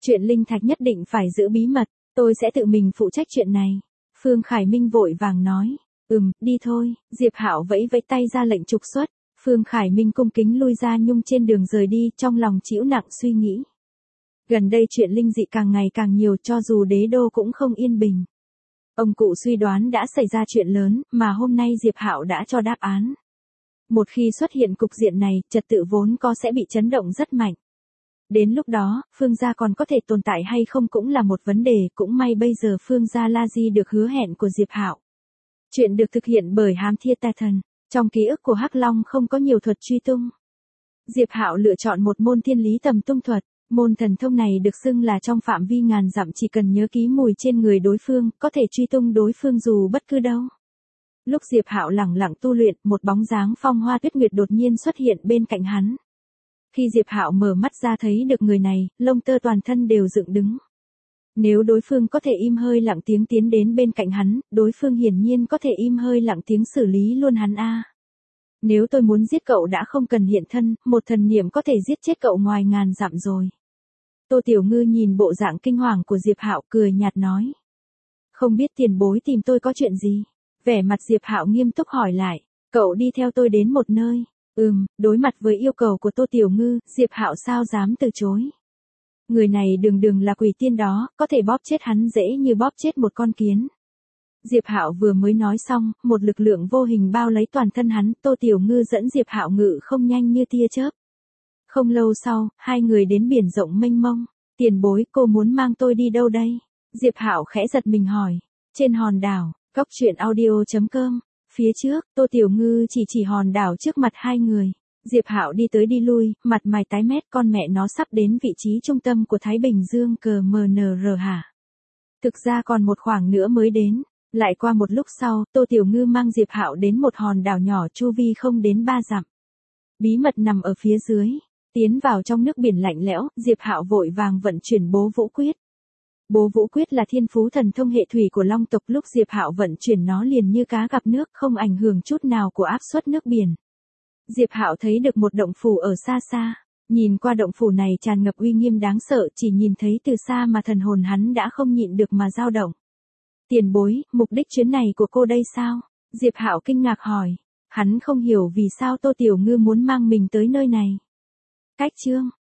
Chuyện linh thạch nhất định phải giữ bí mật, tôi sẽ tự mình phụ trách chuyện này. Phương Khải Minh vội vàng nói. Đi thôi, Diệp Hạo vẫy vẫy tay ra lệnh trục xuất. Phương Khải Minh cung kính lui ra nhung trên đường rời đi, trong lòng trĩu nặng suy nghĩ. Gần đây chuyện linh dị càng ngày càng nhiều, cho dù đế đô cũng không yên bình. Ông cụ suy đoán đã xảy ra chuyện lớn, mà hôm nay Diệp Hạo đã cho đáp án. Một khi xuất hiện cục diện này, trật tự vốn có sẽ bị chấn động rất mạnh. Đến lúc đó, Phương gia còn có thể tồn tại hay không cũng là một vấn đề, cũng may bây giờ Phương gia La Di được hứa hẹn của Diệp Hạo. Chuyện được thực hiện bởi Hám Thiên Tà Thần, trong ký ức của Hắc Long không có nhiều thuật truy tung. Diệp Hạo lựa chọn một môn thiên lý tầm tung thuật, môn thần thông này được xưng là trong phạm vi ngàn dặm chỉ cần nhớ ký mùi trên người đối phương, có thể truy tung đối phương dù bất cứ đâu. Lúc Diệp Hạo lẳng lặng tu luyện, một bóng dáng Phong Hoa Tuyết Nguyệt đột nhiên xuất hiện bên cạnh hắn. Khi Diệp Hạo mở mắt ra thấy được người này, lông tơ toàn thân đều dựng đứng. Nếu đối phương có thể im hơi lặng tiếng tiến đến bên cạnh hắn, đối phương hiển nhiên có thể im hơi lặng tiếng xử lý luôn hắn a. Nếu tôi muốn giết cậu đã không cần hiện thân, một thần niệm có thể giết chết cậu ngoài ngàn dặm rồi. Tô Tiểu Ngư nhìn bộ dạng kinh hoàng của Diệp Hạo cười nhạt nói. Không biết tiền bối tìm tôi có chuyện gì? Vẻ mặt Diệp Hạo nghiêm túc hỏi lại. Cậu đi theo tôi đến một nơi. Đối mặt với yêu cầu của Tô Tiểu Ngư, Diệp Hạo sao dám từ chối. Người này đừng là quỷ tiên đó, có thể bóp chết hắn dễ như bóp chết một con kiến. Diệp Hạo vừa mới nói xong, một lực lượng vô hình bao lấy toàn thân hắn, Tô Tiểu Ngư dẫn Diệp Hạo ngự không nhanh như tia chớp. Không lâu sau, hai người đến biển rộng mênh mông. Tiền bối, cô muốn mang tôi đi đâu đây? Diệp Hạo khẽ giật mình hỏi. Trên hòn đảo, goctruyện.audio.com. Phía trước, Tô Tiểu Ngư chỉ hòn đảo trước mặt hai người. Diệp Hạo đi tới đi lui, mặt mày tái mét, con mẹ nó sắp đến vị trí trung tâm của Thái Bình Dương CMNR hả? Thực ra còn một khoảng nữa mới đến. Lại qua một lúc sau, Tô Tiểu Ngư mang Diệp Hạo đến một hòn đảo nhỏ chu vi không đến 3 dặm. Bí mật nằm ở phía dưới. Tiến vào trong nước biển lạnh lẽo, Diệp Hạo vội vàng vận chuyển Bố Vũ Quyết. Bố Vũ Quyết là thiên phú thần thông hệ thủy của Long tộc, lúc Diệp Hạo vận chuyển nó liền như cá gặp nước, không ảnh hưởng chút nào của áp suất nước biển. Diệp Hạo thấy được một động phủ ở xa xa, nhìn qua động phủ này tràn ngập uy nghiêm đáng sợ, chỉ nhìn thấy từ xa mà thần hồn hắn đã không nhịn được mà dao động. Tiền bối, mục đích chuyến này của cô đây sao? Diệp Hạo kinh ngạc hỏi. Hắn không hiểu vì sao Tô Tiểu Ngư muốn mang mình tới nơi này. Cách chương